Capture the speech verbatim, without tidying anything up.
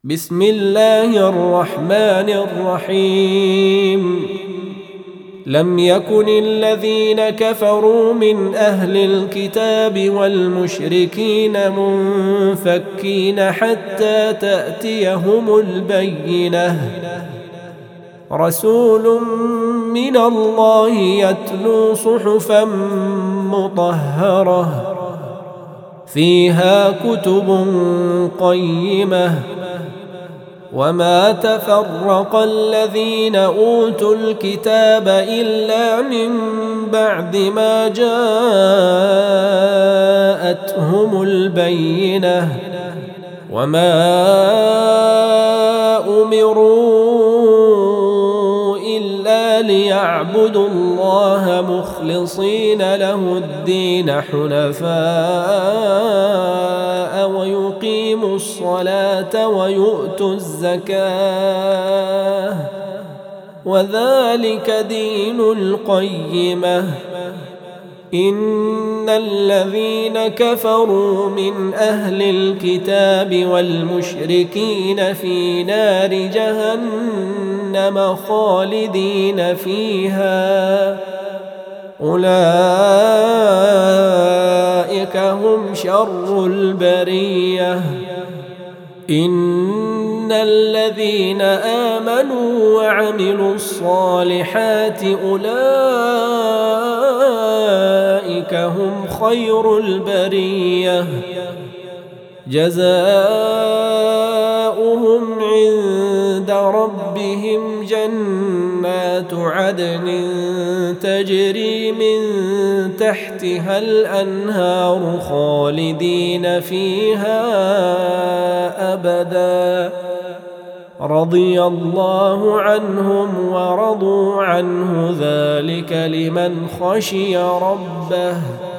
بسم الله الرحمن الرحيم. لم يكن الذين كفروا من أهل الكتاب والمشركين منفكين حتى تأتيهم البينة، رسول من الله يتلو صحفا مطهرة فيها كتب قيمة. وما تفرق الذين أوتوا الكتاب إلا من بعد ما جاءتهم البينة، وما أمروا إلا ليعبدوا الله مخلصين له الدين حنفاء ويقيموا الصلاة ويؤتوا الزكاة، وذلك دين القيمة. إن الذين كفروا من أهل الكتاب والمشركين في نار جهنم خالدين فيها، أولئك هم شر البرية. إن الذين آمنوا وعملوا الصالحات أولئك هم خير البرية، جزاؤهم عند ربهم جنات عدن تجري من تحتها الأنهار خالدين فيها أبدا، رضي الله عنهم ورضوا عنه، ذلك لمن خشي ربه.